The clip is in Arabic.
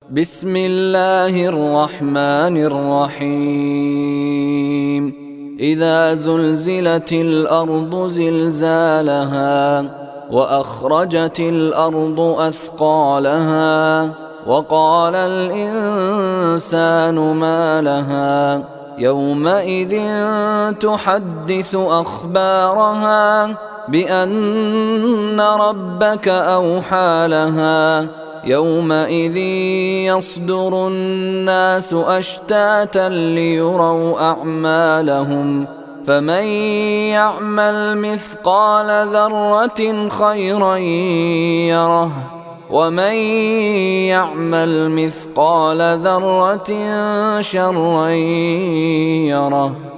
بسم الله الرحمن الرحيم إذا زلزلت الأرض زلزالها وأخرجت الأرض أثقالها وقال الإنسان ما لها يومئذ تحدث أخبارها بأن ربك أوحى لها يومئذ يصدر الناس أشتاتا ليروا أعمالهم فمن يعمل مثقال ذرة خيرا يره ومن يعمل مثقال ذرة شرا يره.